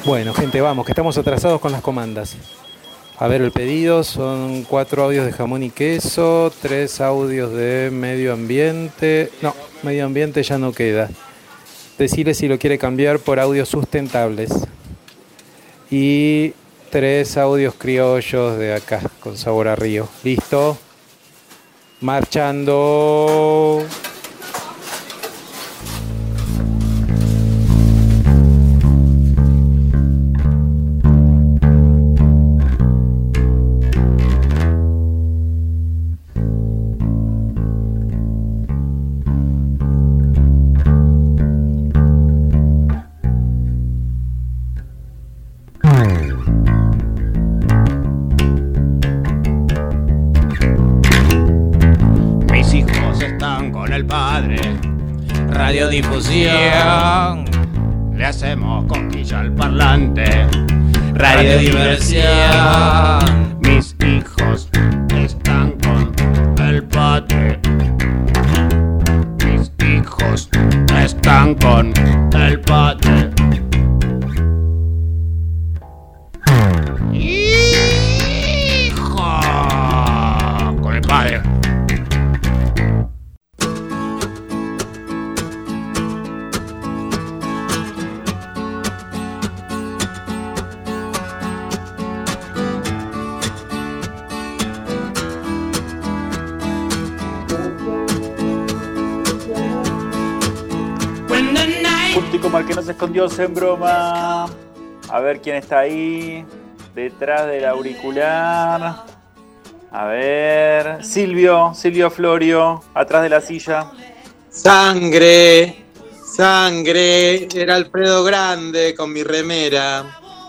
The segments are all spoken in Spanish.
Bueno, gente, vamos, que estamos atrasados con las comandas. A ver, el pedido son 4 audios de jamón y queso, 3 audios de medio ambiente. No, medio ambiente ya no queda. Decirle si lo quiere cambiar por audios sustentables. Y 3 audios criollos de acá, con sabor a río. ¿Listo? Marchando. Radiodifusión, le hacemos cosquilla al parlante. Radiodiversión, mis hijos están con el padre. Mis hijos están con el padre. Hijo, con el padre. Como el que no se escondió en broma. A ver quién está ahí. Detrás del auricular. A ver. Silvio Florio. Atrás de la silla. Sangre. Era Alfredo Grande con mi remera.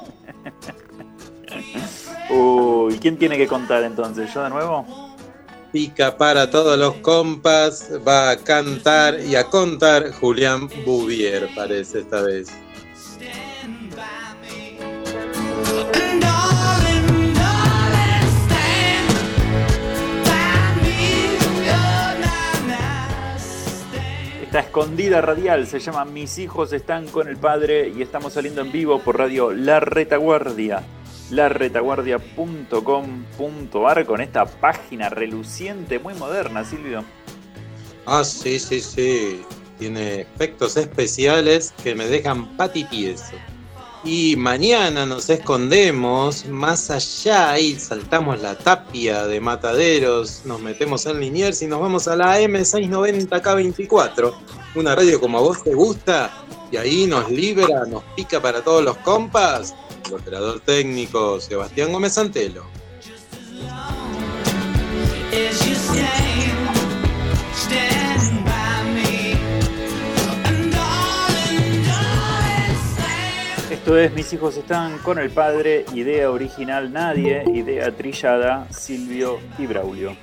Uy, ¿quién tiene que contar entonces? ¿Yo de nuevo? Pica para todos los compas, va a cantar y a contar Julián Bouvier, parece esta vez. Esta escondida radial se llama Mis hijos están con el padre y estamos saliendo en vivo por radio La Retaguardia. laretaguardia.com.ar con esta página reluciente, muy moderna, Silvio. Ah, sí. Tiene efectos especiales que me dejan patitieso. Y mañana nos escondemos más allá y saltamos la tapia de Mataderos, nos metemos en Liniers y nos vamos a la AM690K24, una radio como a vos te gusta, y ahí nos libera, nos pica para todos los compas. El operador técnico Sebastián Gómez Antelo. Esto es Mis hijos están con el padre, idea original nadie, idea trillada Silvio y Braulio.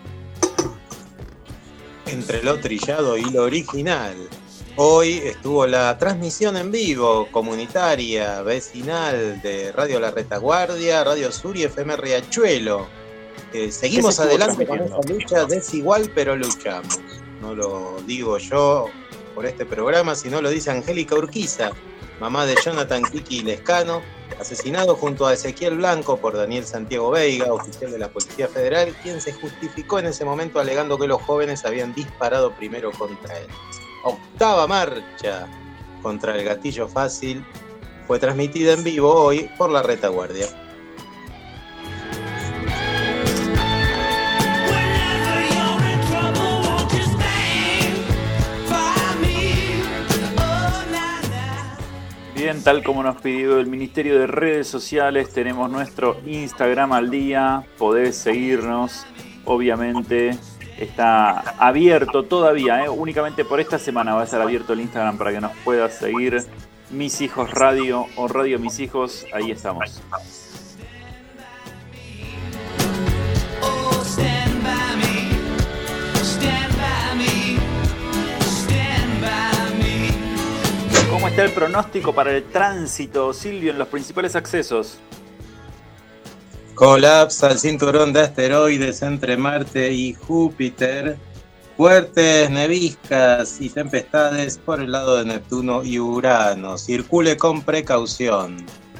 Entre lo trillado y lo original. Hoy estuvo la transmisión en vivo, comunitaria, vecinal de Radio La Retaguardia, Radio Sur y FM Riachuelo. Seguimos adelante con esta lucha desigual, pero luchamos. No lo digo yo por este programa, sino lo dice Angélica Urquiza, mamá de Jonathan Kiki Lescano, asesinado junto a Ezequiel Blanco por Daniel Santiago Veiga, oficial de la Policía Federal, quien se justificó en ese momento alegando que los jóvenes habían disparado primero contra él. Octava marcha contra el gatillo fácil fue transmitida en vivo hoy por La Retaguardia. Bien, tal como nos pidió el Ministerio de Redes Sociales, tenemos nuestro Instagram al día, podés seguirnos, obviamente. Está abierto todavía, únicamente por esta semana va a estar abierto el Instagram para que nos puedas seguir. Mis Hijos Radio o Radio Mis Hijos, ahí estamos. ¿Cómo está el pronóstico para el tránsito, Silvio, en los principales accesos? Colapsa el cinturón de asteroides entre Marte y Júpiter. Fuertes neviscas y tempestades por el lado de Neptuno y Urano. Circule con precaución.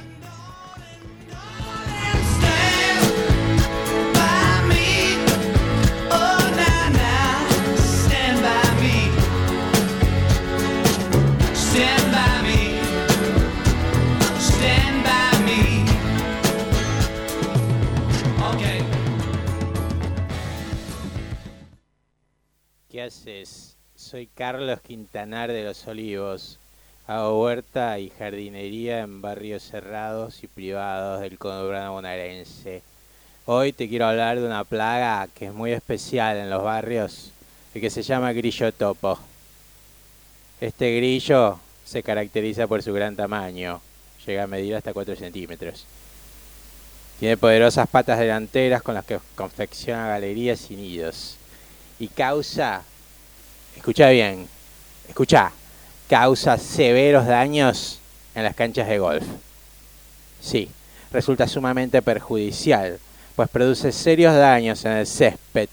¿Qué haces? Soy Carlos Quintanar de Los Olivos. Hago huerta y jardinería en barrios cerrados y privados del conurbano bonaerense. Hoy te quiero hablar de una plaga que es muy especial en los barrios y que se llama grillo topo. Este grillo se caracteriza por su gran tamaño, llega a medir hasta 4 centímetros. Tiene poderosas patas delanteras con las que confecciona galerías y nidos. Y causa, escucha bien, causa severos daños en las canchas de golf. Sí, resulta sumamente perjudicial, pues produce serios daños en el césped,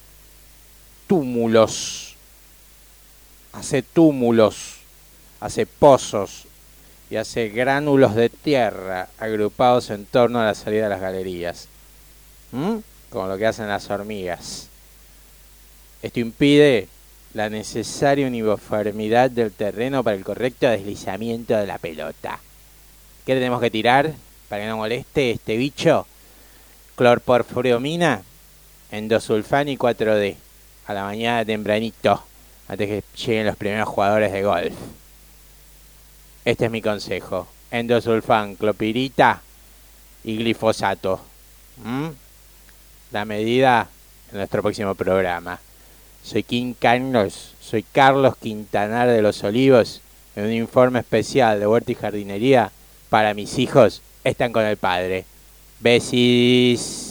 hace túmulos, hace pozos y hace gránulos de tierra agrupados en torno a la salida de las galerías, como lo que hacen las hormigas. Esto impide la necesaria uniformidad del terreno para el correcto deslizamiento de la pelota. ¿Qué tenemos que tirar para que no moleste este bicho? Clorporfuriomina, endosulfán y 4D a la mañana tempranito, antes que lleguen los primeros jugadores de golf. Este es mi consejo: endosulfán, clopirita y glifosato. La medida en nuestro próximo programa. Soy Carlos Quintanar de Los Olivos, en un informe especial de huerta y jardinería para mis hijos. Están con el padre. Besis.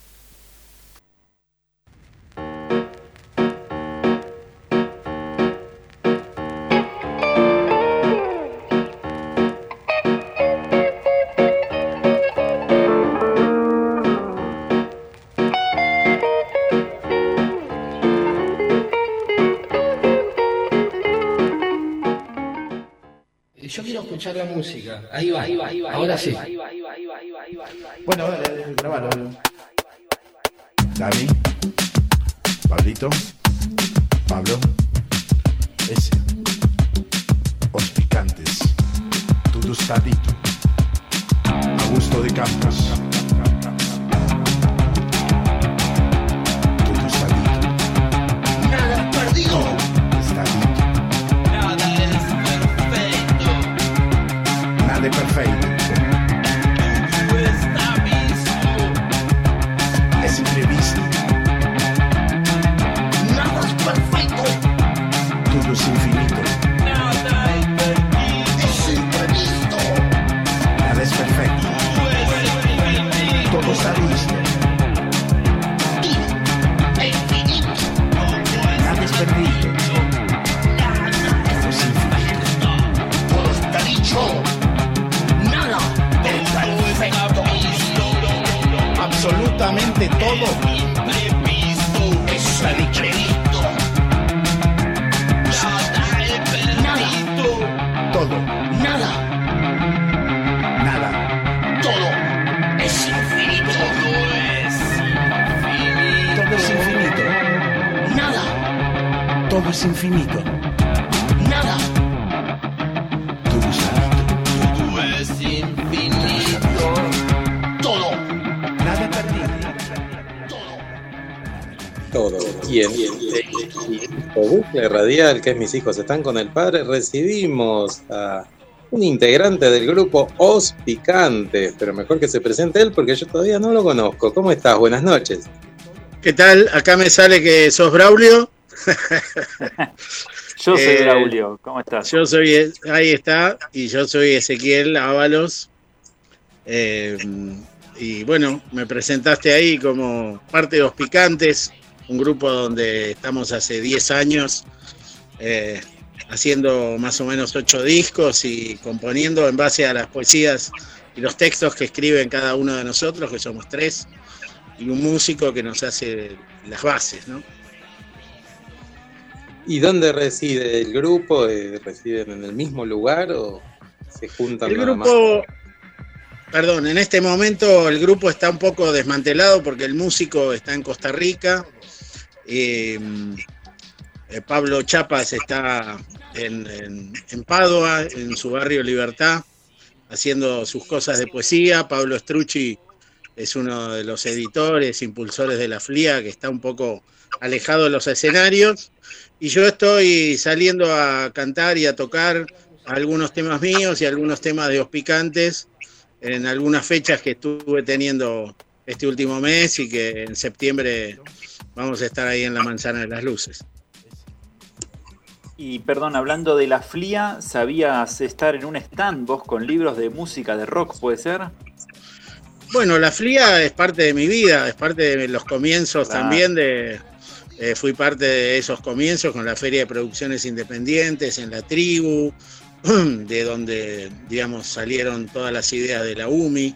Yo quiero escuchar la música. Ahí va. Ahora sí. Bueno, dale, grabalo. Dani, Pablito, Pablo, ese, Os Picantes, Tudustadito, Augusto de Campos, Tudustadito. Nada perdido. Estadito. Nada es perfecto. Es imprevisto. Nada es perfecto. Todo es infinito. Es imprevisto. Nada es perfecto. Todo está listo. Infinito. Nada es perdido. Todo es infinito. Todo está dicho. Nada es perfecto. Absolutamente todo Es imprevisto. Nada. todo, Nada. nada, Todo es infinito. todo es infinito, Nada. todo es infinito, Nada. todo es infinito, Todo es infinito. Todo. nada perdido. Todo. Y en Bucle Radial, que es Mis Hijos Están con el Padre, recibimos a un integrante del grupo Os Picantes, pero mejor que se presente él porque yo todavía no lo conozco. ¿Cómo estás? Buenas noches. ¿Qué tal? Acá me sale que sos Braulio. Yo soy Braulio, ¿cómo estás? Yo soy, ahí está, y yo soy Ezequiel Ábalos. Y bueno, me presentaste ahí como parte de Os Picantes, un grupo donde estamos hace 10 años haciendo más o menos 8 discos y componiendo en base a las poesías y los textos que escriben cada uno de nosotros, que somos 3, y un músico que nos hace las bases, ¿no? ¿Y dónde reside el grupo? ¿Residen en el mismo lugar o se juntan El nada más? grupo, perdón, en este momento el grupo está un poco desmantelado porque el músico está en Costa Rica. Pablo Chapas está en Padua, en su barrio Libertad, haciendo sus cosas de poesía. Pablo Strucci es uno de los editores, impulsores de la FLIA, que está un poco alejado de los escenarios, y yo estoy saliendo a cantar y a tocar algunos temas míos y algunos temas de Os Picantes en algunas fechas que estuve teniendo este último mes, y que en septiembre vamos a estar ahí en la Manzana de las Luces. Y perdón, hablando de la FLIA, ¿sabías estar en un stand vos con libros de música de rock, puede ser? Bueno, la FLIA es parte de mi vida, es parte de los comienzos también fui parte de esos comienzos con la Feria de Producciones Independientes, en la Tribu, de donde, digamos, salieron todas las ideas de la UMI.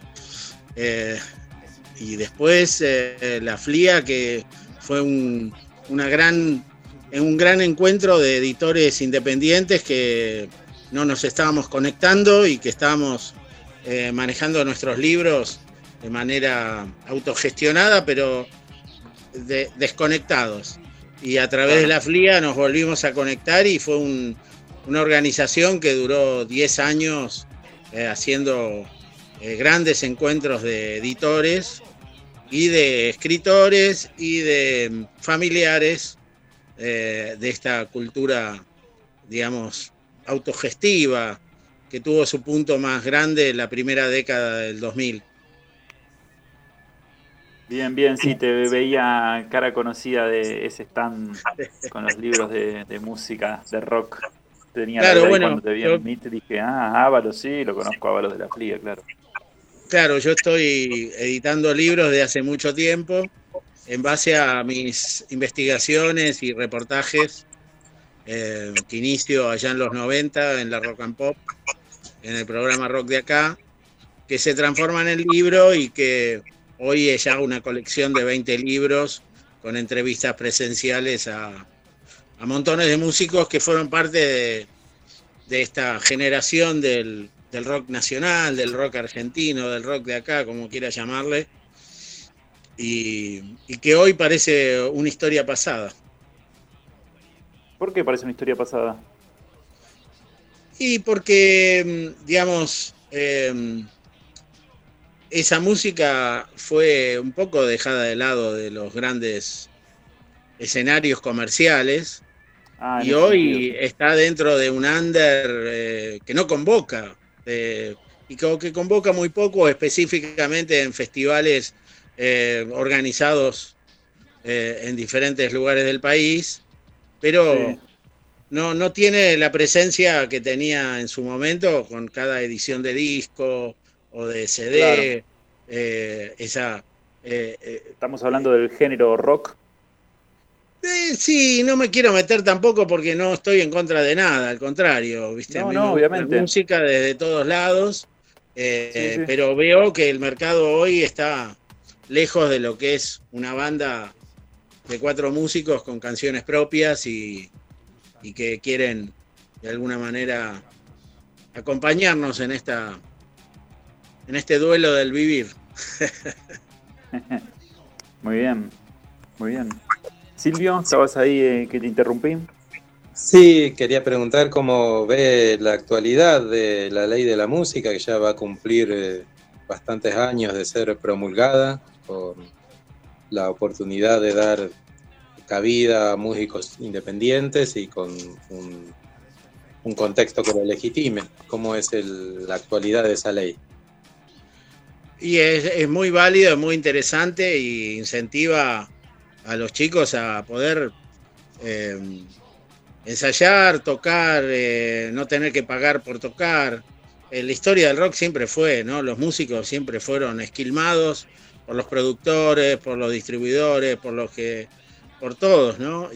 Y después la FLIA, que fue un gran encuentro de editores independientes que no nos estábamos conectando y que estábamos manejando nuestros libros de manera autogestionada, pero desconectados. Y a través de la FLIA nos volvimos a conectar, y fue una organización que duró 10 años haciendo grandes encuentros de editores y de escritores y de familiares de esta cultura, digamos, autogestiva, que tuvo su punto más grande en la primera década del 2000. Bien, bien, sí, te veía cara conocida de ese stand con los libros de música, de rock. Tenía claro, bueno, cuando te vi en Meet, dije, Ábalos, sí, lo conozco a Ábalos de la FLIA, claro. Claro, yo estoy editando libros de hace mucho tiempo en base a mis investigaciones y reportajes que inicio allá en los 90 en la Rock and Pop, en el programa Rock de acá, que se transforman en libro y que hoy es ya una colección de 20 libros con entrevistas presenciales a montones de músicos que fueron parte de esta generación del rock nacional, del rock argentino, del rock de acá, como quiera llamarle, y que hoy parece una historia pasada. ¿Por qué parece una historia pasada? Y porque, digamos, esa música fue un poco dejada de lado de los grandes escenarios comerciales, y hoy está dentro de un under que no convoca, y que convoca muy poco, específicamente en festivales organizados en diferentes lugares del país, pero sí, no tiene la presencia que tenía en su momento con cada edición de disco o de CD. Claro. Estamos hablando del género rock. Sí, no me quiero meter tampoco porque no estoy en contra de nada, al contrario, ¿viste? No, obviamente. La música desde todos lados, sí. Pero veo que el mercado hoy está lejos de lo que es una banda de 4 músicos con canciones propias y que quieren de alguna manera acompañarnos en este duelo del vivir. Muy bien, muy bien. Silvio, ¿estabas ahí que te interrumpí? Sí, quería preguntar cómo ve la actualidad de la ley de la música, que ya va a cumplir bastantes años de ser promulgada, con la oportunidad de dar cabida a músicos independientes y con un contexto que lo legitime. ¿Cómo es la actualidad de esa ley? Y es muy válido, es muy interesante, y incentiva a los chicos a poder ensayar, tocar, no tener que pagar por tocar. La historia del rock siempre fue, ¿no? Los músicos siempre fueron esquilmados por los productores, por los distribuidores, por todos, ¿no?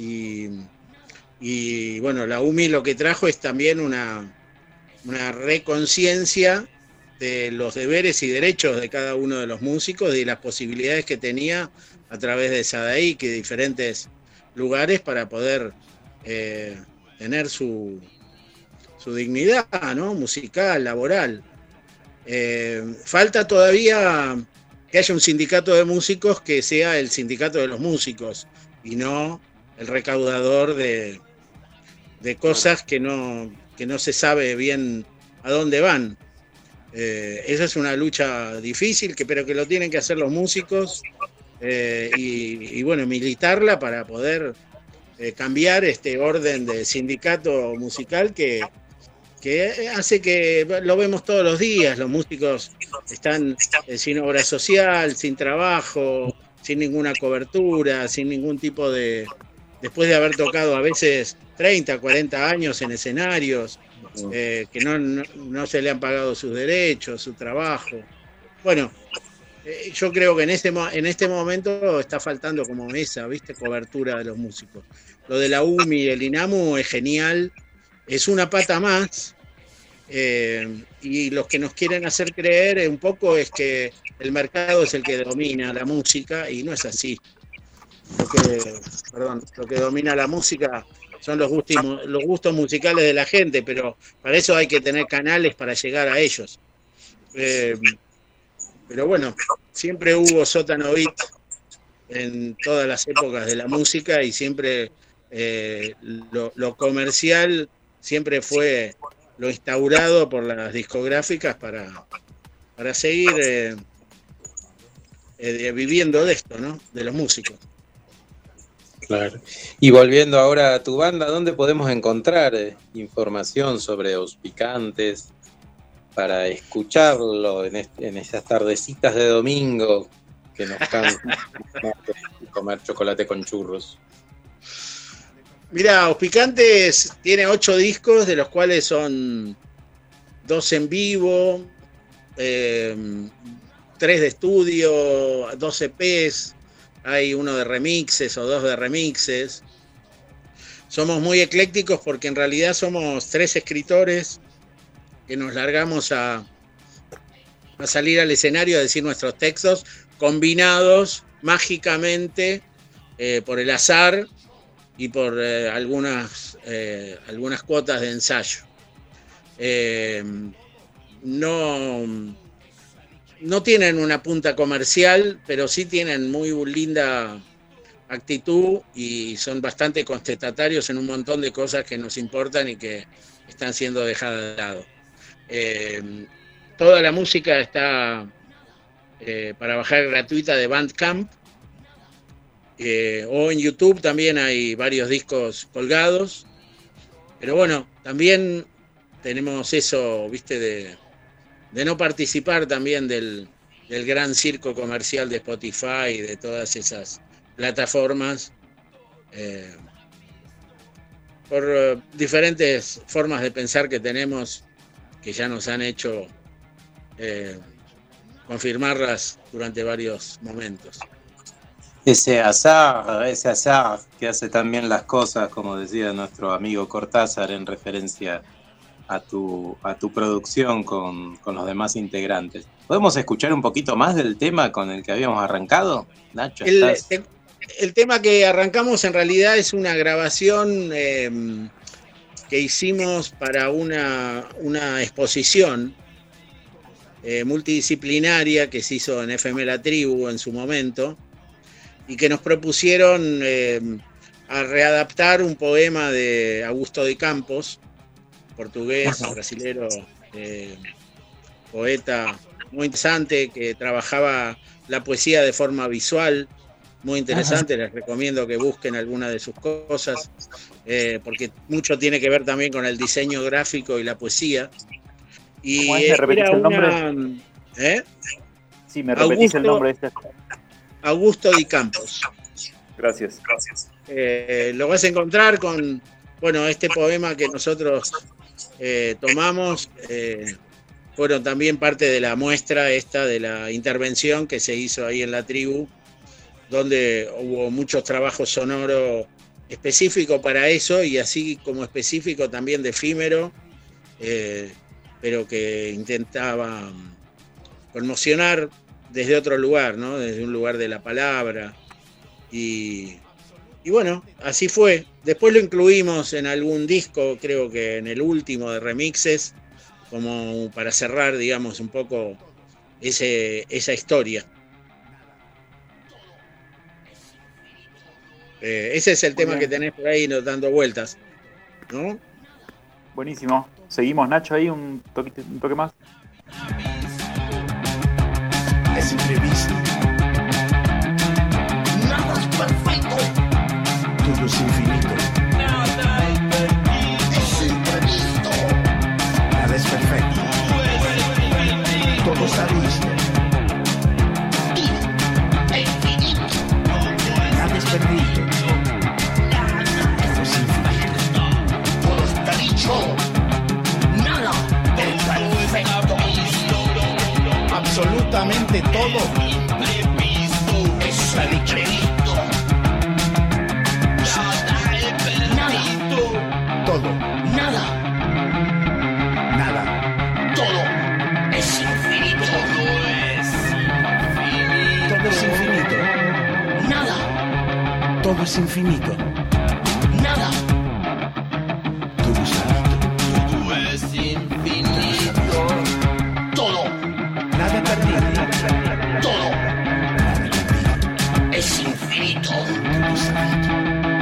Y bueno, la UMI lo que trajo es también una reconciencia de los deberes y derechos de cada uno de los músicos y de las posibilidades que tenía a través de SADAIC y de diferentes lugares para poder tener su dignidad, ¿no? Musical, laboral. Falta todavía que haya un sindicato de músicos que sea el sindicato de los músicos y no el recaudador de cosas que no se sabe bien a dónde van. Esa es una lucha difícil, pero que lo tienen que hacer los músicos y bueno, militarla para poder cambiar este orden de sindicato musical que hace que lo vemos todos los días. Los músicos están sin obra social, sin trabajo, sin ninguna cobertura, sin ningún tipo de... Después de haber tocado a veces 30, 40 años en escenarios, que no se le han pagado sus derechos, su trabajo. Bueno, yo creo que en este momento está faltando como esa, ¿viste? Cobertura de los músicos. Lo de la UMI y el INAMU es genial, es una pata más, y los que nos quieren hacer creer un poco es que el mercado es el que domina la música, y no es así. Lo que domina la música son los gustos musicales de la gente, pero para eso hay que tener canales para llegar a ellos. Pero bueno, siempre hubo sótano beat en todas las épocas de la música y siempre lo comercial siempre fue lo instaurado por las discográficas para seguir viviendo de esto, ¿no? De los músicos. Claro. Y volviendo ahora a tu banda, ¿dónde podemos encontrar información sobre Os Picantes para escucharlo en esas tardecitas de domingo que nos cansan comer chocolate con churros? Mirá, Os Picantes tiene 8 discos, de los cuales son 2 en vivo, 3 de estudio, 2 EPs. Hay uno de remixes o 2 de remixes. Somos muy eclécticos porque en realidad somos 3 escritores que nos largamos a salir al escenario a decir nuestros textos, combinados mágicamente por el azar y por algunas cuotas de ensayo. No tienen una punta comercial, pero sí tienen muy linda actitud y son bastante contestatarios en un montón de cosas que nos importan y que están siendo dejadas de lado. Toda la música está para bajar gratuita de Bandcamp, o en YouTube también hay varios discos colgados, pero bueno, también tenemos eso, viste, de no participar también del gran circo comercial de Spotify y de todas esas plataformas, por diferentes formas de pensar que tenemos, que ya nos han hecho confirmarlas durante varios momentos. Ese azar que hace también las cosas, como decía nuestro amigo Cortázar en referencia a tu producción con los demás integrantes. ¿Podemos escuchar un poquito más del tema con el que habíamos arrancado? Nacho, el tema que arrancamos en realidad es una grabación que hicimos para una exposición multidisciplinaria que se hizo en FM La Tribu en su momento y que nos propusieron a readaptar un poema de Augusto de Campos, portugués, brasilero, poeta muy interesante que trabajaba la poesía de forma visual, muy interesante. Les recomiendo que busquen alguna de sus cosas, porque mucho tiene que ver también con el diseño gráfico y la poesía. Y ¿Cómo es? ¿Me repetís el nombre? Sí, me repetís el nombre de este. Augusto de Campos. Gracias. Lo vas a encontrar con, bueno, este poema que nosotros tomamos, fueron también parte de la muestra esta de la intervención que se hizo ahí en La Tribu, donde hubo muchos trabajos sonoros específicos para eso y así como específico también de efímero, pero que intentaba conmocionar desde otro lugar, ¿no? Desde un lugar de la palabra. Y bueno, así fue. Después lo incluimos en algún disco, creo que en el último de remixes, como para cerrar, digamos, un poco esa historia. Ese es el tema que tenés por ahí dando vueltas, ¿no? Buenísimo. Seguimos, Nacho, ahí un toque más. Es imprevisto. Nada es perfecto. Todo es infinito. Es imprevisto. Nada es perfecto. Todo está listo. Es infinito. Nada es perdido. Todo es infinito. Todo está dicho. Nada es perfecto. Absolutamente todo Es imprevisto. Nada. todo, Nada. nada, Todo es infinito. todo es infinito, Nada. todo es infinito, Nada. todo es finito, Todo es infinito. Todo. nada perdido, Todo nada perdido, es infinito. todo es finito.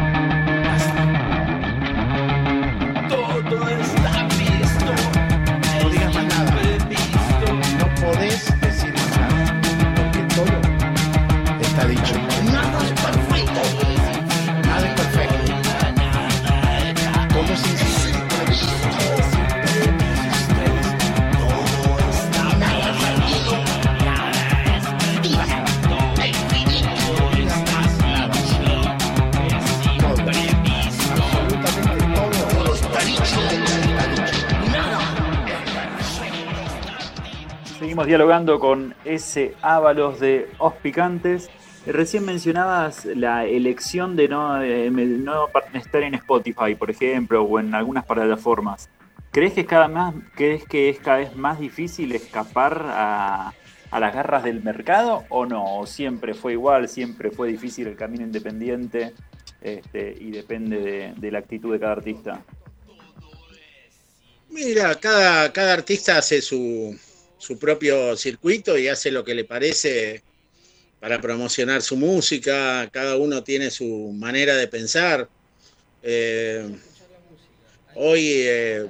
Todo está visto. No digas más nada, no podés decir más nada, porque todo está dicho, Nada es perfecto. nada es perfecto, todo es infinito. Nada perdido. Absolutamente todo Está dicho. Nada. Seguimos dialogando con ese Ábalos de Os Picantes. Recién mencionabas la elección de no estar en Spotify, por ejemplo, o en algunas plataformas. ¿Crees que es cada vez más difícil escapar a las garras del mercado o no? ¿O siempre fue igual, siempre fue difícil el camino independiente y depende de la actitud de cada artista? Mira, cada artista hace su propio circuito y hace lo que le parece para promocionar su música. Cada uno tiene su manera de pensar. Hoy,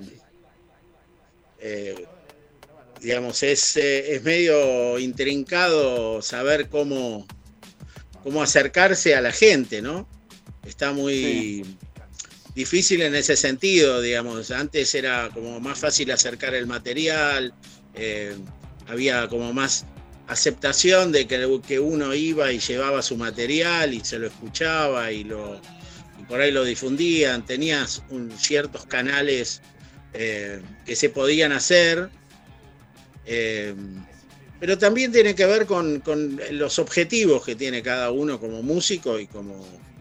digamos, es medio intrincado saber cómo acercarse a la gente, ¿no? Está muy difícil en ese sentido, digamos. Antes era como más fácil acercar el material, había como más aceptación de que uno iba y llevaba su material y se lo escuchaba y por ahí lo difundían. Tenías ciertos canales que se podían hacer, pero también tiene que ver con los objetivos que tiene cada uno como músico y como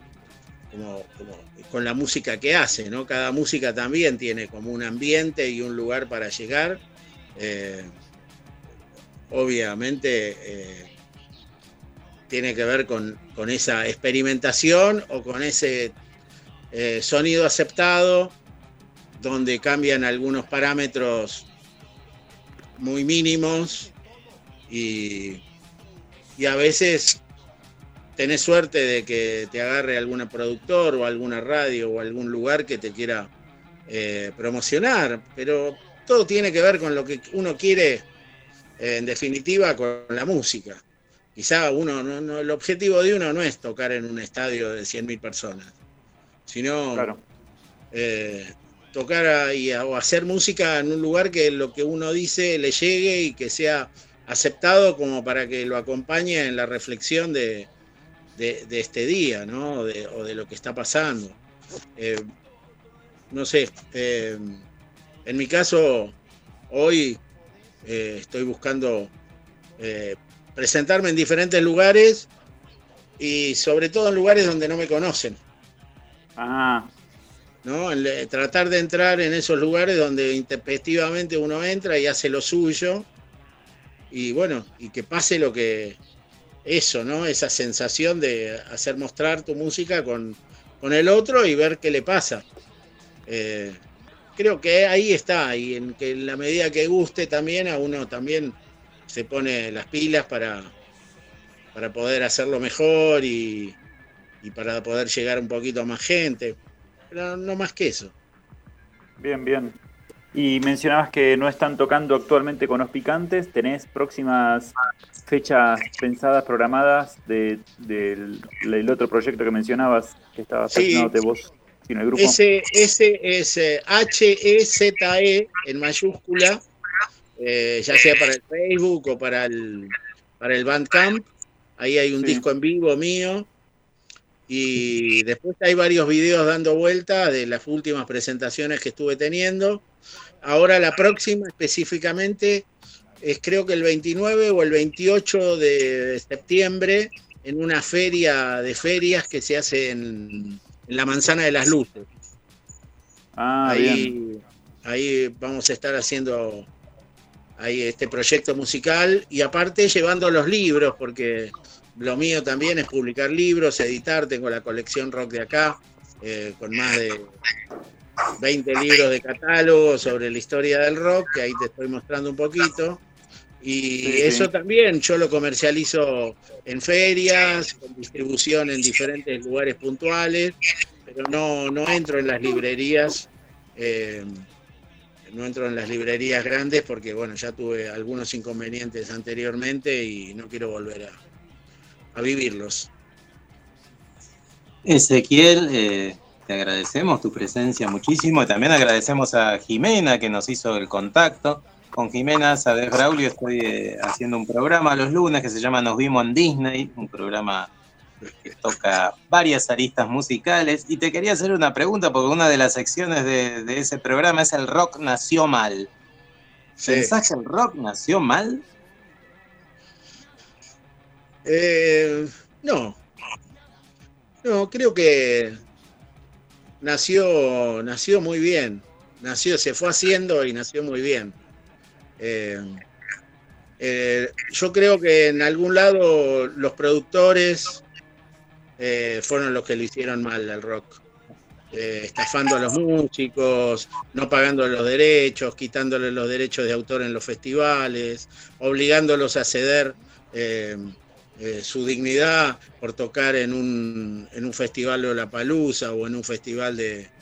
con la música que hace, ¿no? Cada música también tiene como un ambiente y un lugar para llegar. Obviamente tiene que ver con esa experimentación o con ese sonido aceptado, donde cambian algunos parámetros muy mínimos y a veces tenés suerte de que te agarre algún productor o alguna radio o algún lugar que te quiera promocionar, pero todo tiene que ver con lo que uno quiere, en definitiva, con la música. Quizá el objetivo de uno no es tocar en un estadio de 100.000 personas, sino Claro. Tocar o hacer música en un lugar que lo que uno dice le llegue y que sea aceptado como para que lo acompañe en la reflexión de este día, ¿no? O de lo que está pasando. No sé, en mi caso, hoy estoy buscando presentarme en diferentes lugares y sobre todo en lugares donde no me conocen, Ah, ¿no? Tratar de entrar en esos lugares donde intempestivamente uno entra y hace lo suyo y bueno, y que pase lo que eso, ¿no? Esa sensación de hacer mostrar tu música con el otro y ver qué le pasa. Creo que ahí está, y en que en la medida que guste también, a uno también se pone las pilas para poder hacerlo mejor y para poder llegar un poquito a más gente, pero no más que eso. bien, bien. Y mencionabas que no están tocando actualmente con Los Picantes. ¿Tenés próximas fechas pensadas, programadas del otro proyecto que mencionabas, que estabas haciéndote vos sin el grupo? Ese es HEZE en mayúscula, ya sea para el Facebook o para el Bandcamp. Ahí hay un disco en vivo mío. Y después hay varios videos dando vuelta de las últimas presentaciones que estuve teniendo. Ahora la próxima específicamente es creo que el 29 o el 28 de septiembre en una feria de ferias que se hace en la Manzana de las Luces. Bien. Ahí vamos a estar haciendo ahí este proyecto musical y aparte llevando los libros, porque lo mío también es publicar libros, editar. Tengo la colección Rock de Acá, con más de 20 libros de catálogo sobre la historia del rock, que ahí te estoy mostrando un poquito. Y eso también yo lo comercializo en ferias, con distribución en diferentes lugares puntuales, pero no entro en las librerías. No entro en las librerías grandes porque, bueno, ya tuve algunos inconvenientes anteriormente y no quiero volver a vivirlos. Ezequiel, te agradecemos tu presencia muchísimo. También agradecemos a Jimena que nos hizo el contacto. Con Jimena Sades Braulio estoy haciendo un programa los lunes que se llama Nos Vimos en Disney, un programa que toca varias aristas musicales. Y te quería hacer una pregunta porque una de las secciones de ese programa es el rock nació mal. ¿Pensás que el rock nació mal? No, creo que nació muy bien. Se fue haciendo y nació muy bien. Yo creo que en algún lado los productores fueron los que lo hicieron mal al rock. Estafando a los músicos, no pagando los derechos, quitándoles los derechos de autor en los festivales, obligándolos a ceder su dignidad por tocar en un festival de Lollapalooza o en un festival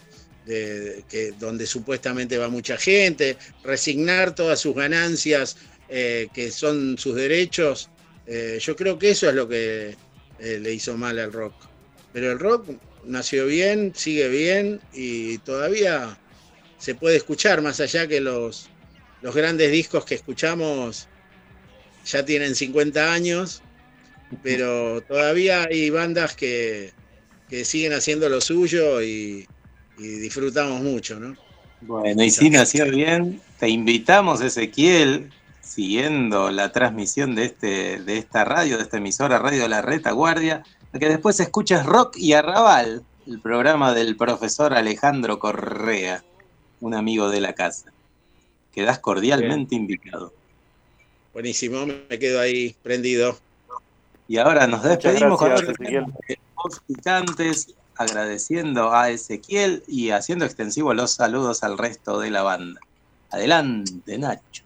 donde supuestamente va mucha gente, resignar todas sus ganancias que son sus derechos. Yo creo que eso es lo que le hizo mal al rock. Pero el rock nació bien, sigue bien y todavía se puede escuchar, más allá que los grandes discos que escuchamos ya tienen 50 años, pero todavía hay bandas que siguen haciendo lo suyo y disfrutamos mucho, ¿no? Bueno, y si nació bien, te invitamos, Ezequiel, siguiendo la transmisión de esta radio, de esta emisora Radio La Retaguardia, a que después escuches Rock y Arrabal, el programa del profesor Alejandro Correa, un amigo de la casa. Quedás cordialmente invitado. Buenísimo, me quedo ahí prendido. Y ahora nos despedimos con gracias, Los Picantes, agradeciendo a Ezequiel y haciendo extensivos los saludos al resto de la banda. Adelante, Nacho.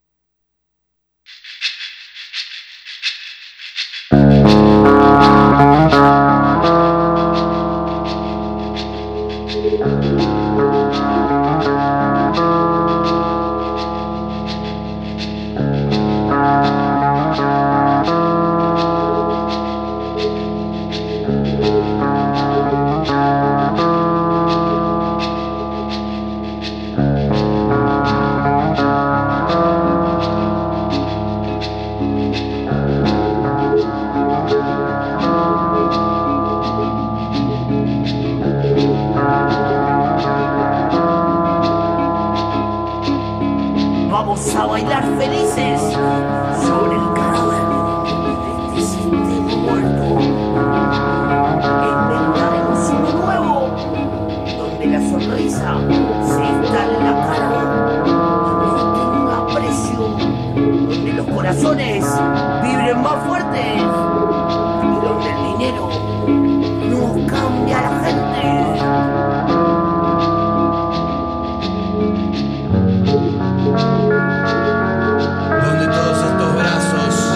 Vamos a bailar felices sobre el cadáver de este sistema muerto. Inventaremos uno nuevo, donde la sonrisa se instale en la cara y tenga precio, donde los corazones vibren más fuertes y donde el dinero no cambia a la gente. Donde todos estos brazos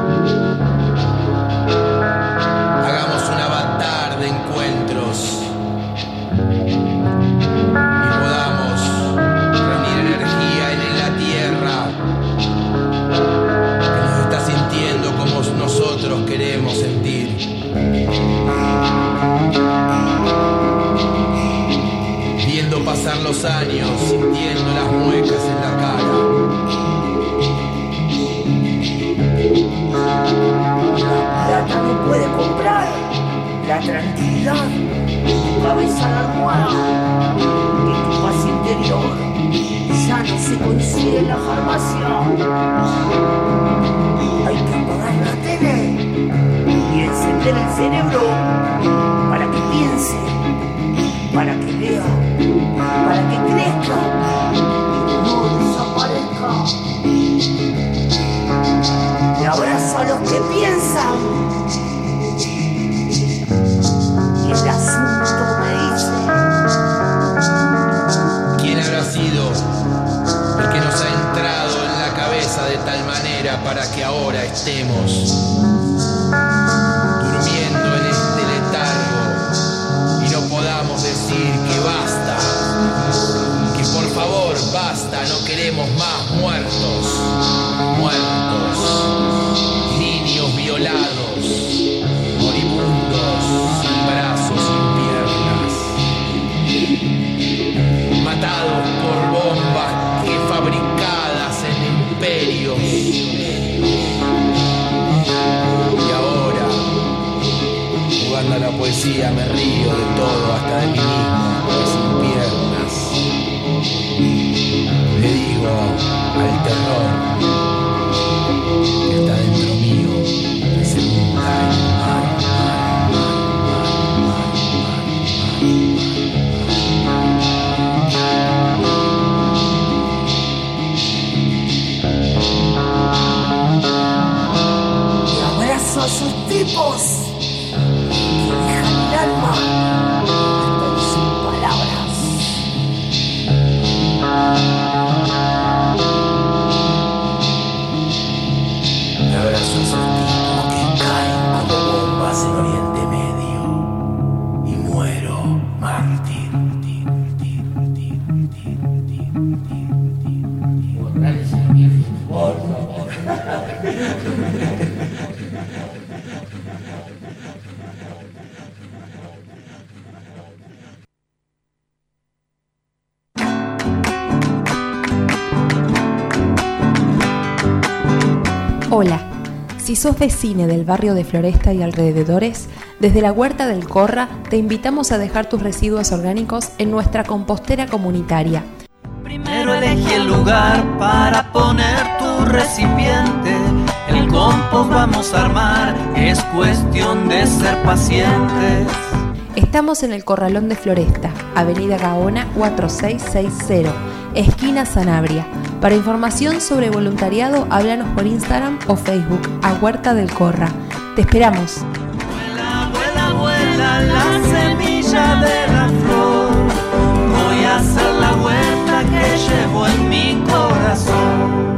hagamos un avatar de encuentros y podamos reunir cerebro para que piense, para que vea, para que crezca y no desaparezca. Y abrazo a los que piensan. Y el asunto me dice: ¿quién habrá sido el que nos ha entrado en la cabeza de tal manera para que ahora estemos durmiendo en este letargo y no podamos decir que basta, que por favor basta, no queremos más muertos, niños violados, moribundos, sin brazos, sin piernas, matados por bombas que fabricadas en imperios. Y ahora, jugando a la poesía, me río de todo, hasta de mí mismo, que sin piernas. Le digo al terror que está dentro mío, que se hunda en el mar. y abrazo a esos tipos que dejan el alma hasta sin palabras. Me abrazo a esos tipos que caen como bombas en Oriente Medio y muero mártir. Hola, si sos vecino del barrio de Floresta y alrededores, desde la Huerta del Corra te invitamos a dejar tus residuos orgánicos en nuestra compostera comunitaria. Primero elegí el lugar para poner tu recipiente. El compost vamos a armar, es cuestión de ser pacientes. Estamos en el Corralón de Floresta, Avenida Gaona 4660, esquina Sanabria. Para información sobre voluntariado, háblanos por Instagram o Facebook a Huerta del Corra. Te esperamos. Vuela, vuela, vuela la semilla de la flor. Voy a hacer la huerta que llevo en mi corazón.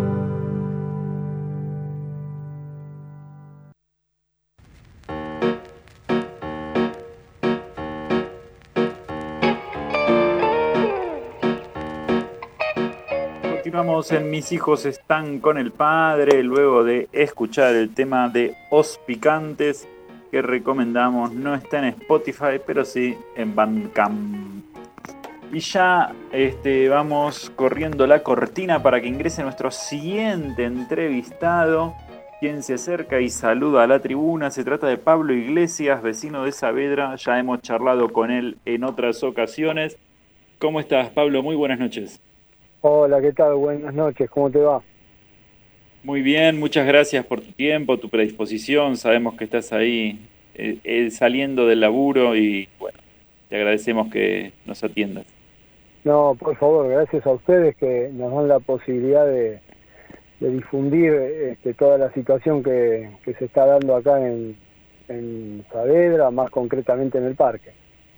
Continuamos en Mis hijos están con el padre, luego de escuchar el tema de Os Picantes, que recomendamos. No está en Spotify, pero sí en Bandcamp. Y ya vamos corriendo la cortina para que ingrese nuestro siguiente entrevistado, quien se acerca y saluda a la tribuna. Se trata de Pablo Iglesias, vecino de Saavedra. Ya hemos charlado con él en otras ocasiones. ¿Cómo estás, Pablo? Muy buenas noches. Hola, ¿qué tal? Buenas noches, ¿cómo te va? Muy bien, muchas gracias por tu tiempo, tu predisposición. Sabemos que estás ahí saliendo del laburo y bueno, te agradecemos que nos atiendas. No, por favor, gracias a ustedes que nos dan la posibilidad de difundir toda la situación que se está dando acá en Saavedra, más concretamente en el parque.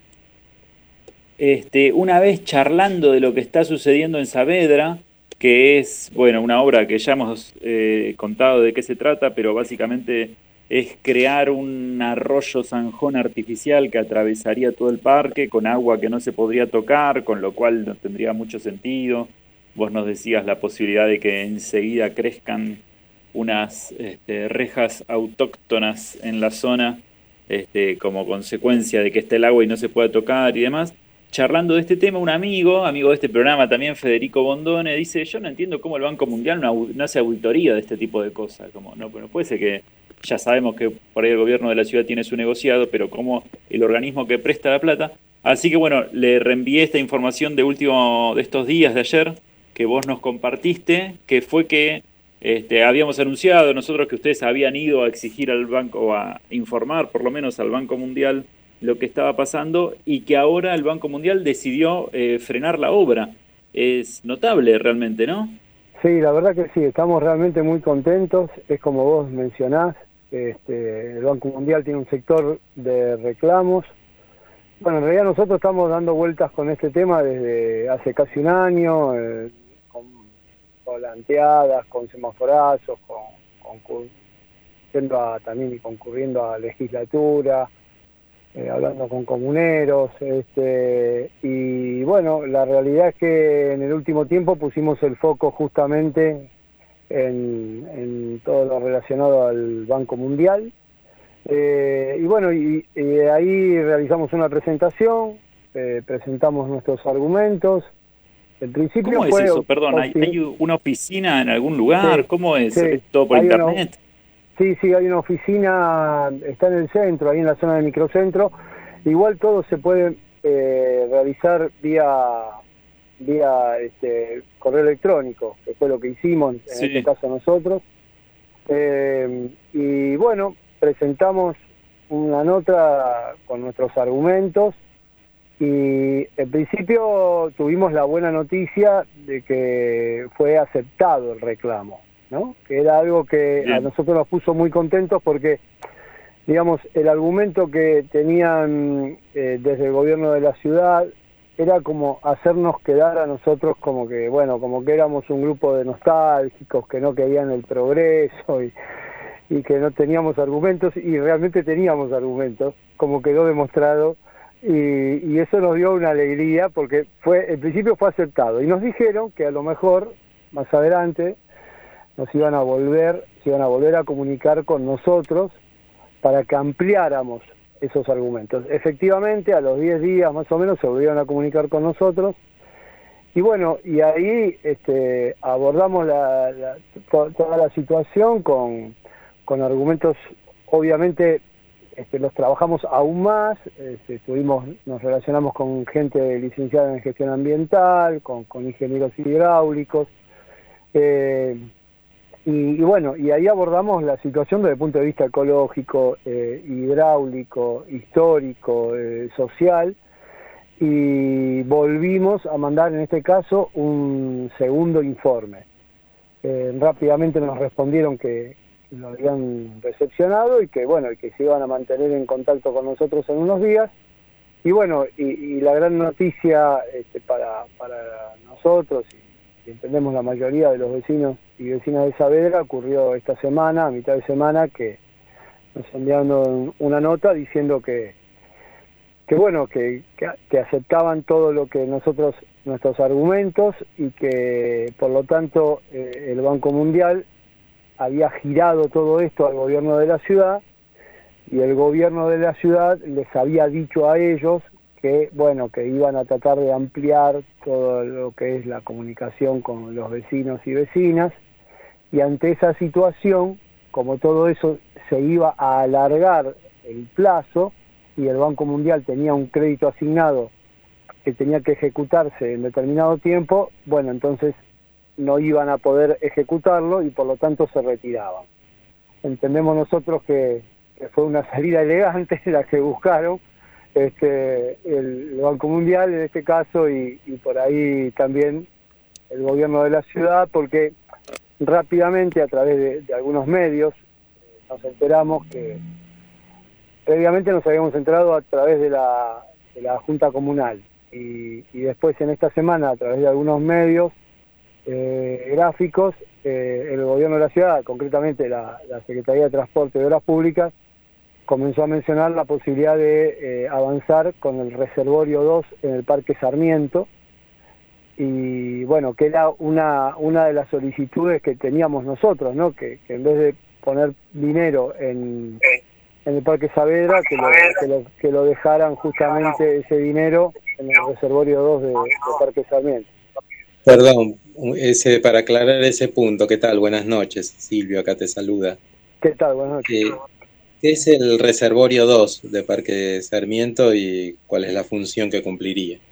Una vez charlando de lo que está sucediendo en Saavedra, que es, bueno, una obra que ya hemos contado de qué se trata, pero básicamente es crear un arroyo zanjón artificial que atravesaría todo el parque con agua que no se podría tocar, con lo cual no tendría mucho sentido. Vos nos decías la posibilidad de que enseguida crezcan unas rejas autóctonas en la zona, como consecuencia de que esté el agua y no se pueda tocar y demás. Charlando de este tema, un amigo de este programa también, Federico Bondone, dice: yo no entiendo cómo el Banco Mundial no hace auditoría de este tipo de cosas. Como no puede ser que, ya sabemos que por ahí el gobierno de la ciudad tiene su negociado, pero como el organismo que presta la plata. Así que bueno, le reenvié esta información de estos días, de ayer, que vos nos compartiste, que fue que Habíamos anunciado nosotros que ustedes habían ido a exigir al banco, o a informar por lo menos al Banco Mundial lo que estaba pasando, y que ahora el Banco Mundial decidió frenar la obra. Es notable realmente, ¿no? Sí, la verdad que sí, estamos realmente muy contentos. Es como vos mencionás, el Banco Mundial tiene un sector de reclamos. Bueno, en realidad nosotros estamos dando vueltas con este tema desde hace casi un año, con volanteadas, con semaforazos, también y concurriendo a legislatura, hablando con comuneros, y bueno, la realidad es que en el último tiempo pusimos el foco justamente en todo lo relacionado al Banco Mundial, y bueno, y ahí realizamos una presentación, presentamos nuestros argumentos. En principio ¿Cómo es eso? Perdón, ¿hay una oficina en algún lugar? Sí, ¿Cómo es? sí. ¿Es todo por internet? Sí, hay una oficina, está en el centro, ahí en la zona del microcentro. Igual todo se puede realizar vía correo electrónico, que fue lo que hicimos en este caso nosotros. Y bueno, presentamos una nota con nuestros argumentos y en principio tuvimos la buena noticia de que fue aceptado el reclamo, ¿no? Que era algo que a nosotros nos puso muy contentos porque, digamos, el argumento que tenían desde el gobierno de la ciudad era como hacernos quedar a nosotros como que, bueno, como que éramos un grupo de nostálgicos que no querían el progreso y que no teníamos argumentos, y realmente teníamos argumentos, como quedó demostrado, y eso nos dio una alegría porque en principio fue aceptado, y nos dijeron que a lo mejor más adelante se iban a volver a comunicar con nosotros para que ampliáramos esos argumentos. Efectivamente, a los 10 días más o menos se volvieron a comunicar con nosotros, y bueno, y ahí abordamos toda la situación con argumentos, obviamente los trabajamos aún más, nos relacionamos con gente licenciada en gestión ambiental, con ingenieros hidráulicos, y bueno, y ahí abordamos la situación desde el punto de vista ecológico, hidráulico, histórico, social, y volvimos a mandar en este caso un segundo informe. Rápidamente nos respondieron que lo habían recepcionado y que bueno, y que se iban a mantener en contacto con nosotros en unos días. Y bueno, y la gran noticia para nosotros, y entendemos la mayoría de los vecinos y vecinas de Saavedra, ocurrió esta semana, a mitad de semana, que nos enviaron una nota diciendo que aceptaban todo lo que nuestros argumentos, y que por lo tanto el Banco Mundial había girado todo esto al gobierno de la ciudad, y el gobierno de la ciudad les había dicho a ellos que iban a tratar de ampliar todo lo que es la comunicación con los vecinos y vecinas, y ante esa situación, como todo eso se iba a alargar el plazo, y el Banco Mundial tenía un crédito asignado que tenía que ejecutarse en determinado tiempo, bueno, entonces no iban a poder ejecutarlo y por lo tanto se retiraban. Entendemos nosotros que fue una salida elegante la que buscaron el Banco Mundial en este caso, y por ahí también el gobierno de la ciudad, porque rápidamente a través de algunos medios nos enteramos que previamente nos habíamos enterado a través de la Junta Comunal, y después en esta semana a través de algunos medios gráficos, el gobierno de la ciudad, concretamente la Secretaría de Transporte y Obras Públicas, comenzó a mencionar la posibilidad de avanzar con el reservorio 2 en el Parque Sarmiento, y bueno, que era una de las solicitudes que teníamos nosotros, ¿no? Que en vez de poner dinero en el Parque Saavedra, que lo dejaran justamente ese dinero en el reservorio 2 de Parque Sarmiento. Perdón, para aclarar ese punto, ¿qué tal? Buenas noches, Silvio, acá te saluda. ¿Qué tal? Buenas noches. ¿Qué es el reservorio 2 de Parque Sarmiento y cuál es la función que cumpliría?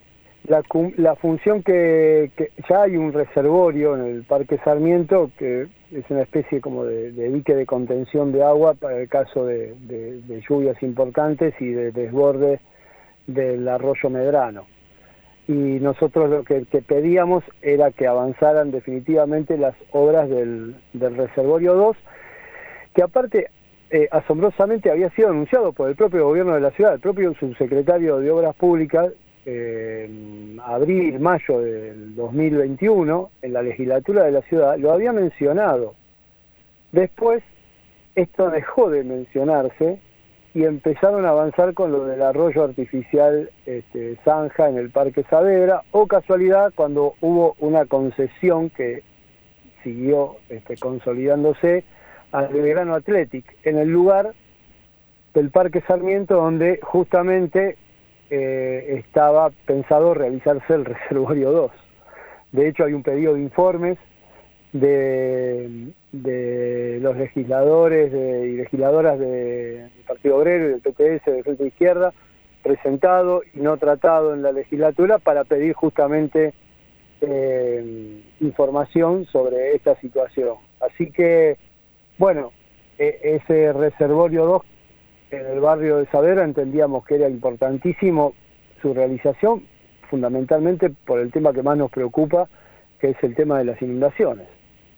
la función que ya hay un reservorio en el Parque Sarmiento que es una especie como de dique de contención de agua para el caso de lluvias importantes y de desborde del arroyo Medrano. Y nosotros lo que pedíamos era que avanzaran definitivamente las obras del reservorio 2, que aparte asombrosamente había sido anunciado por el propio gobierno de la ciudad, el propio subsecretario de Obras Públicas, abril, mayo del 2021, en la legislatura de la ciudad, lo había mencionado. Después, esto dejó de mencionarse y empezaron a avanzar con lo del arroyo artificial Zanja en el Parque Saavedra, o casualidad, cuando hubo una concesión que siguió consolidándose al Belgrano Athletic, en el lugar del Parque Sarmiento donde justamente estaba pensado realizarse el reservorio 2. De hecho, hay un pedido de informes de los legisladores y legisladoras del Partido Obrero y del PTS, del Frente de Izquierda, presentado y no tratado en la legislatura para pedir justamente información sobre esta situación. Así que, bueno, ese reservorio 2 en el barrio de Saavedra entendíamos que era importantísimo su realización, fundamentalmente por el tema que más nos preocupa, que es el tema de las inundaciones.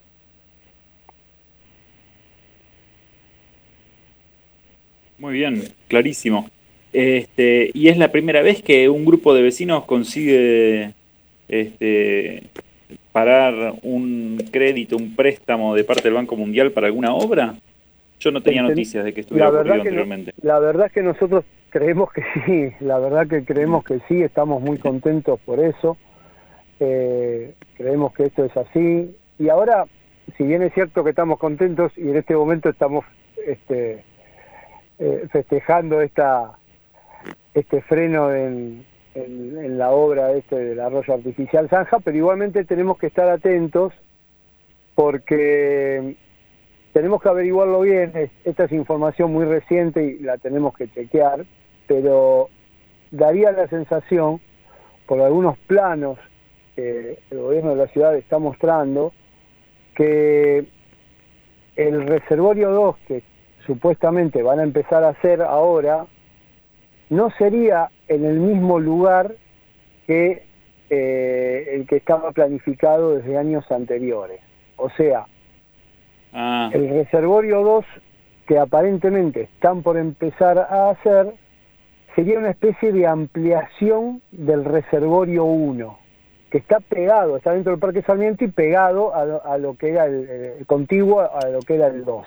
Muy bien, clarísimo. Y es la primera vez que un grupo de vecinos consigue parar un crédito, un préstamo de parte del Banco Mundial para alguna obra. Yo no tenía noticias de que estuviera ocurrido anteriormente. La verdad es que nosotros creemos que sí, estamos muy contentos por eso, creemos que esto es así, y ahora, si bien es cierto que estamos contentos y en este momento estamos festejando este freno en la obra del arroyo artificial Zanja, pero igualmente tenemos que estar atentos porque tenemos que averiguarlo bien. Esta es información muy reciente y la tenemos que chequear, pero daría la sensación, por algunos planos que el gobierno de la ciudad está mostrando, que el reservorio 2, que supuestamente van a empezar a hacer ahora, no sería en el mismo lugar que el que estaba planificado desde años anteriores. O sea, el reservorio 2, que aparentemente están por empezar a hacer, sería una especie de ampliación del reservorio 1, que está dentro del Parque Sarmiento y pegado a lo que era el contiguo a lo que era el 2.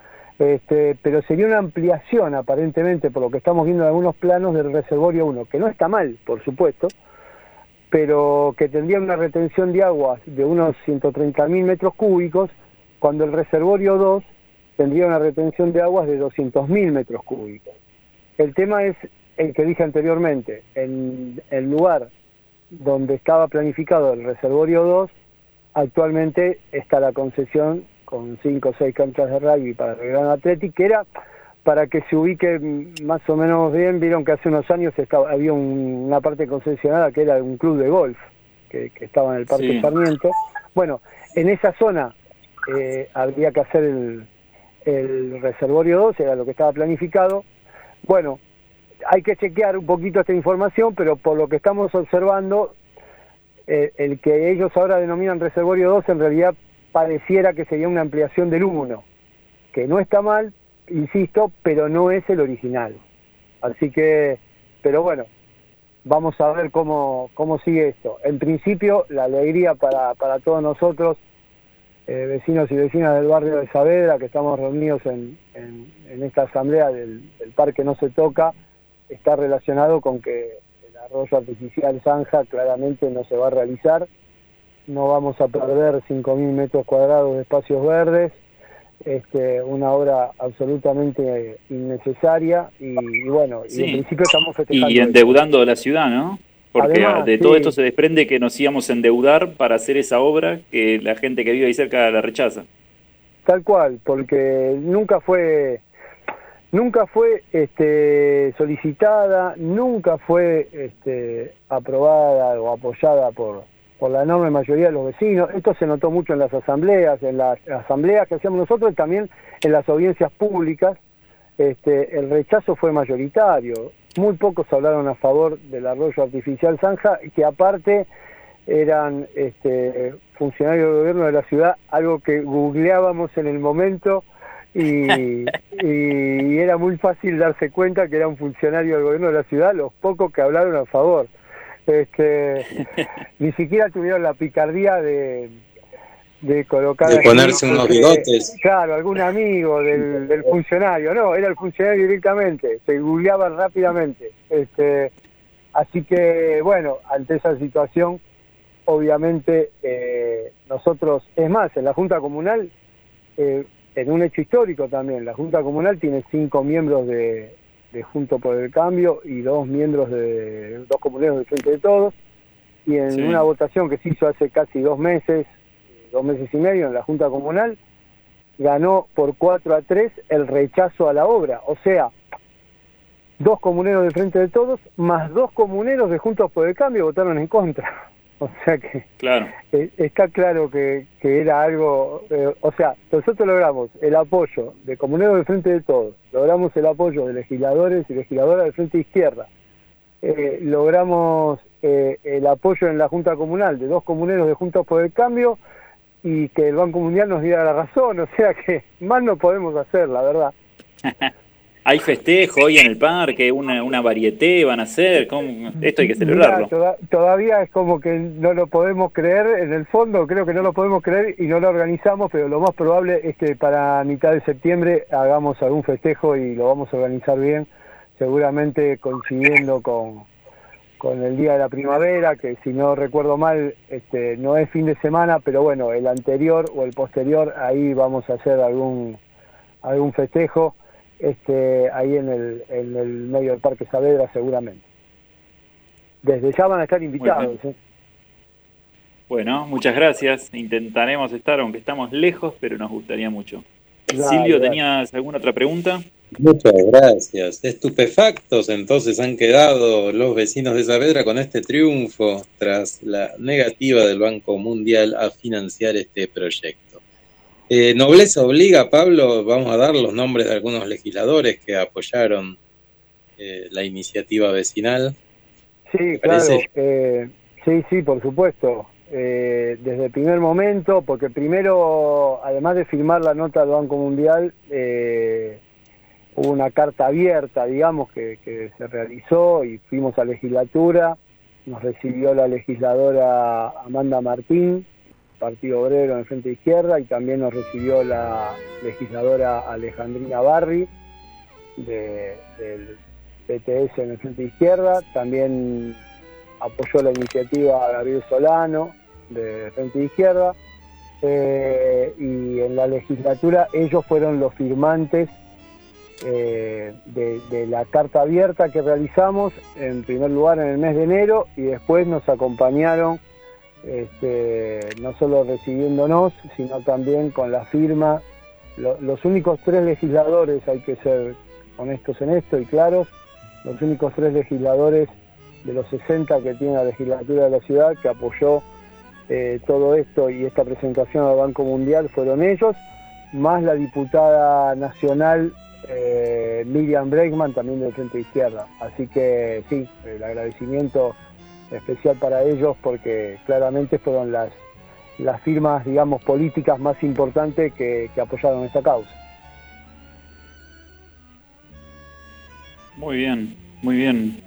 Pero sería una ampliación, aparentemente, por lo que estamos viendo en algunos planos, del reservorio 1, que no está mal, por supuesto, pero que tendría una retención de aguas de unos 130.000 metros cúbicos, cuando el reservorio 2 tendría una retención de aguas de 200.000 metros cúbicos. El tema es el que dije anteriormente: en el lugar donde estaba planificado el reservorio 2, actualmente está la concesión con 5 o 6 canchas de rugby para el Belgrano Athletic, que era, para que se ubique más o menos bien, vieron que hace unos años había una parte concesionada que era un club de golf, que estaba en el Parque Sarmiento. Bueno, en esa zona habría que hacer el reservorio 2, era lo que estaba planificado. Bueno, hay que chequear un poquito esta información, pero por lo que estamos observando, el que ellos ahora denominan reservorio 2 en realidad pareciera que sería una ampliación del 1, que no está mal, insisto, pero no es el original. Así que, pero bueno, vamos a ver cómo sigue esto. En principio, la alegría para todos nosotros, vecinos y vecinas del barrio de Saavedra, que estamos reunidos en esta asamblea del Parque No Se Toca, está relacionado con que el arroyo artificial Zanja claramente no se va a realizar. No vamos a perder 5.000 metros cuadrados de espacios verdes, una obra absolutamente innecesaria y bueno, y en principio estamos festejando. Y endeudando a la ciudad, ¿no? Porque además, de todo esto se desprende que nos íbamos a endeudar para hacer esa obra que la gente que vive ahí cerca la rechaza. Tal cual, porque nunca fue nunca fue solicitada, nunca fue aprobada o apoyada por la enorme mayoría de los vecinos. Esto se notó mucho en las asambleas que hacíamos nosotros y también en las audiencias públicas. El rechazo fue mayoritario. Muy pocos hablaron a favor del arroyo artificial Zanja, que aparte eran funcionarios del gobierno de la ciudad, algo que googleábamos en el momento y era muy fácil darse cuenta que era un funcionario del gobierno de la ciudad, los pocos que hablaron a favor. Ni siquiera tuvieron la picardía de colocar... De ponerse unos bigotes. Claro, algún amigo del funcionario. No, era el funcionario directamente, se googleaban rápidamente. Así que, bueno, ante esa situación, obviamente, nosotros... Es más, en la Junta Comunal, en un hecho histórico también, la Junta Comunal tiene 5 miembros de Juntos por el Cambio y 2 miembros de 2 comuneros del Frente de Todos, y en una votación que se hizo hace casi 2 meses y medio en la Junta Comunal, ganó por 4-3 el rechazo a la obra. O sea, 2 comuneros del Frente de Todos más 2 comuneros de Juntos por el Cambio votaron en contra. O sea que claro. Está claro que era algo... o sea, nosotros logramos el apoyo de comuneros del Frente de Todos, logramos el apoyo de legisladores y legisladoras del Frente de Izquierda, logramos el apoyo en la Junta Comunal de 2 comuneros de Juntos por el Cambio, y que el Banco Mundial nos diera la razón. O sea que más no podemos hacer, la verdad. Hay festejo hoy en el parque, una varieté van a hacer, esto hay que celebrarlo. Mirá, todavía es como que no lo podemos creer, en el fondo creo que no lo podemos creer y no lo organizamos, pero lo más probable es que para mitad de septiembre hagamos algún festejo y lo vamos a organizar bien, seguramente coincidiendo con el Día de la Primavera, que si no recuerdo mal no es fin de semana, pero bueno, el anterior o el posterior, ahí vamos a hacer algún festejo. Ahí en el medio del Parque Saavedra seguramente. Desde ya van a estar invitados. Bueno, muchas gracias. Intentaremos estar, aunque estamos lejos, pero nos gustaría mucho. Dale, Silvio, dale. ¿tenías alguna otra pregunta? Muchas gracias. Estupefactos entonces han quedado los vecinos de Saavedra con este triunfo tras la negativa del Banco Mundial a financiar este proyecto. Nobleza obliga, Pablo, vamos a dar los nombres de algunos legisladores que apoyaron la iniciativa vecinal. Sí, claro, sí, por supuesto. Desde el primer momento, porque primero, además de firmar la nota del Banco Mundial, hubo una carta abierta, digamos, que se realizó y fuimos a legislatura, nos recibió la legisladora Amanda Martín, Partido Obrero en el Frente de Izquierda, y también nos recibió la legisladora Alejandrina Barri del PTS en el Frente de Izquierda. También apoyó la iniciativa Gabriel Solano del Frente de Izquierda, y en la legislatura ellos fueron los firmantes de la carta abierta que realizamos, en primer lugar en el mes de enero, y después nos acompañaron no solo recibiéndonos, sino también con la firma. Los únicos 3 legisladores, hay que ser honestos en esto y claros, los únicos 3 legisladores de los 60 que tiene la legislatura de la ciudad que apoyó todo esto y esta presentación al Banco Mundial fueron ellos, más la diputada nacional Miriam Bregman, también del Frente de Izquierda. Así que sí, el agradecimiento especial para ellos, porque claramente fueron las firmas, digamos, políticas más importantes que apoyaron esta causa. Muy bien, muy bien.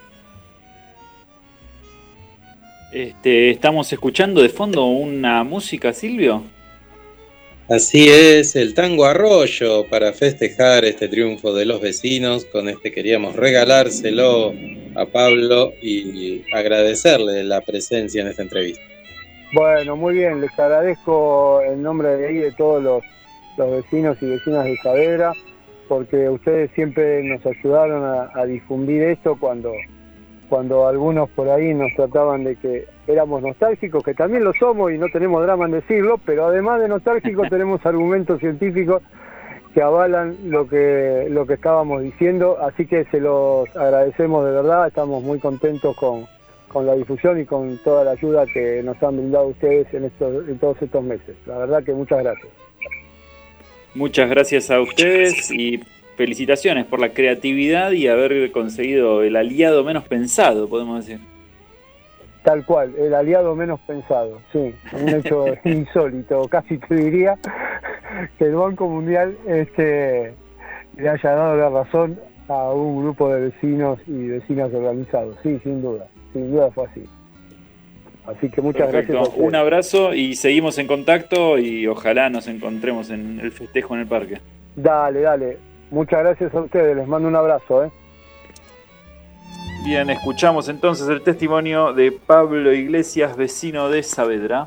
Estamos escuchando de fondo una música, Silvio. Así es, el tango Arroyo, para festejar este triunfo de los vecinos. Con queríamos regalárselo a Pablo y agradecerle la presencia en esta entrevista. Bueno, muy bien, les agradezco en nombre de ahí de todos los vecinos y vecinas de Saavedra, porque ustedes siempre nos ayudaron a difundir esto cuando algunos por ahí nos trataban de que éramos nostálgicos, que también lo somos y no tenemos drama en decirlo, pero además de nostálgicos tenemos argumentos científicos avalan lo que estábamos diciendo, así que se los agradecemos de verdad, estamos muy contentos con la difusión y con toda la ayuda que nos han brindado ustedes en todos estos meses. La verdad que muchas gracias. Muchas gracias a ustedes y felicitaciones por la creatividad y haber conseguido el aliado menos pensado, podemos decir. Tal cual, el aliado menos pensado, sí, un hecho insólito, casi te diría que el Banco Mundial le haya dado la razón a un grupo de vecinos y vecinas organizados, sí, sin duda fue así. Así que muchas Perfecto. gracias a ustedes. Un abrazo y seguimos en contacto y ojalá nos encontremos en el festejo en el parque. Dale, muchas gracias a ustedes, les mando un abrazo. Bien, escuchamos entonces el testimonio de Pablo Iglesias, vecino de Saavedra.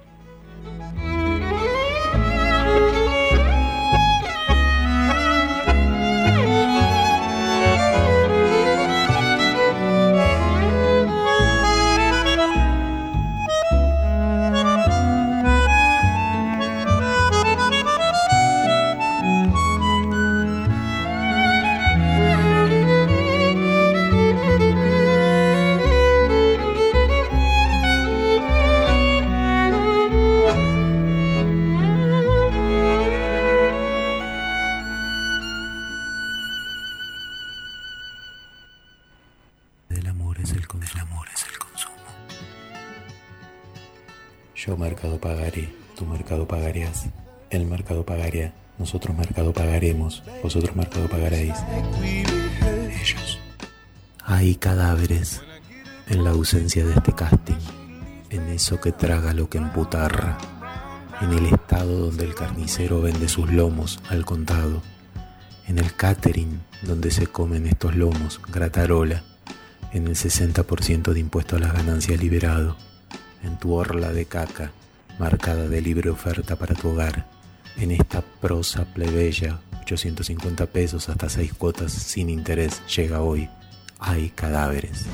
Yo mercado pagaré, tu mercado pagarías, el mercado pagaría, nosotros mercado pagaremos, vosotros mercado pagaréis. Ellos. Hay cadáveres en la ausencia de este casting, en eso que traga lo que emputarra, en el estado donde el carnicero vende sus lomos al contado, en el catering donde se comen estos lomos, gratarola, en el 60% de impuesto a las ganancias liberado, en tu orla de caca, marcada de libre oferta para tu hogar, en esta prosa plebeya, 850 pesos hasta 6 cuotas sin interés, llega hoy. Hay cadáveres.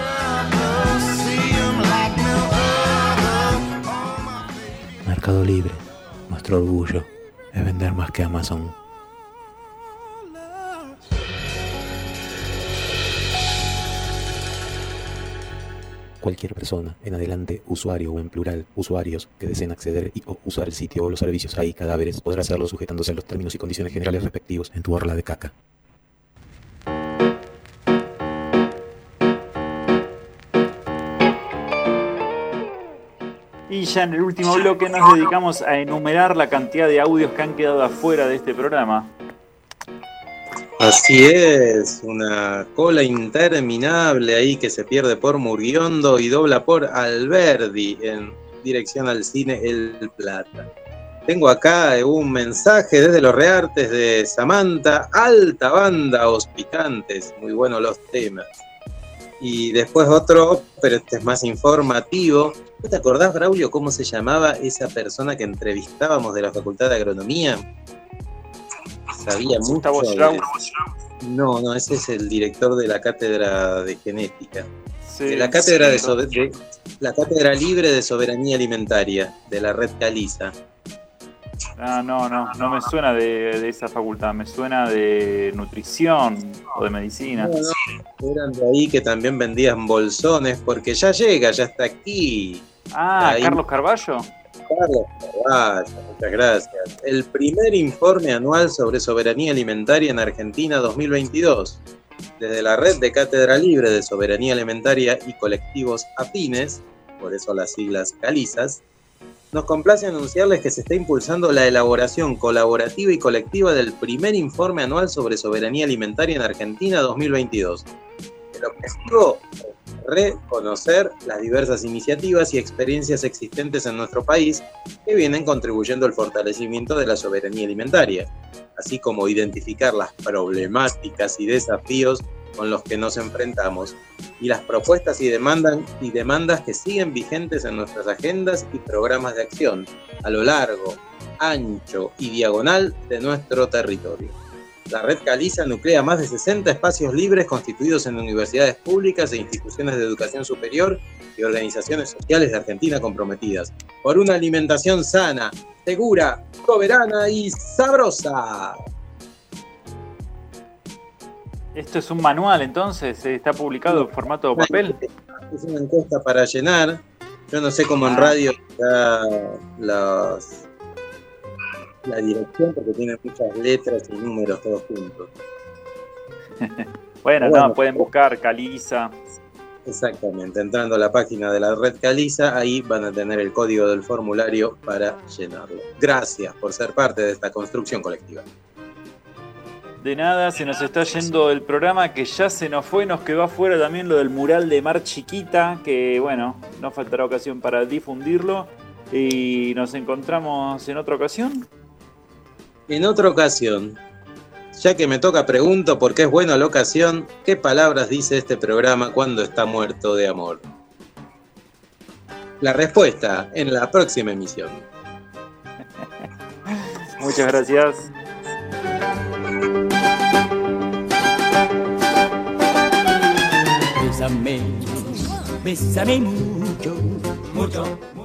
Mercado Libre, nuestro orgullo es vender más que Amazon. Cualquier persona, en adelante usuario o en plural usuarios que deseen acceder y o usar el sitio o los servicios Hay Cadáveres podrá hacerlo sujetándose a los términos y condiciones generales respectivos en tu orla de caca. Y ya en el último bloque nos dedicamos a enumerar la cantidad de audios que han quedado afuera de este programa. Así es, una cola interminable ahí que se pierde por Murguiondo y dobla por Alberdi en dirección al cine El Plata. Tengo acá un mensaje desde los Reartes de Samantha, alta banda, Os Picantes, muy buenos los temas. Y después otro, pero este es más informativo. ¿No te acordás, Braulio, cómo se llamaba esa persona que entrevistábamos de la Facultad de Agronomía? Sabía mucho. No, ese es el director de la Cátedra de Genética. Sí, de la Cátedra de la Cátedra Libre de Soberanía Alimentaria, de la Red Caliza. Ah, no me suena de esa facultad, me suena de nutrición o de medicina. No, eran de ahí que también vendían bolsones, porque ya llega, ya está aquí. Ah, ahí. Carlos Carballo. Carlos Carballo, muchas gracias. El primer informe anual sobre soberanía alimentaria en Argentina 2022. Desde la Red de Cátedra Libre de Soberanía Alimentaria y colectivos afines, por eso las siglas Calizas, nos complace anunciarles que se está impulsando la elaboración colaborativa y colectiva del primer informe anual sobre soberanía alimentaria en Argentina 2022. El objetivo es reconocer las diversas iniciativas y experiencias existentes en nuestro país que vienen contribuyendo al fortalecimiento de la soberanía alimentaria, así como identificar las problemáticas y desafíos con los que nos enfrentamos y las propuestas y demandas que siguen vigentes en nuestras agendas y programas de acción a lo largo, ancho y diagonal de nuestro territorio. La Red Caliza nuclea más de 60 espacios libres constituidos en universidades públicas e instituciones de educación superior y organizaciones sociales de Argentina comprometidas por una alimentación sana, segura, soberana y sabrosa. ¿Esto es un manual entonces? ¿Está publicado en formato papel? Es una encuesta para llenar. Yo no sé cómo en radio está la dirección, porque tiene muchas letras y números todos juntos. Bueno, no, pueden buscar Caliza. Exactamente, entrando a la página de la red Caliza, ahí van a tener el código del formulario para llenarlo. Gracias por ser parte de esta construcción colectiva. De nada, se nos está yendo el programa, que ya se nos fue, nos quedó afuera también lo del mural de Mar Chiquita, que bueno, no faltará ocasión para difundirlo, y nos encontramos en otra ocasión. En otra ocasión, ya que me toca, pregunto, porque es buena la ocasión, ¿qué palabras dice este programa cuando está muerto de amor? La respuesta en la próxima emisión. Muchas gracias. Bésame, bésame mucho, mucho.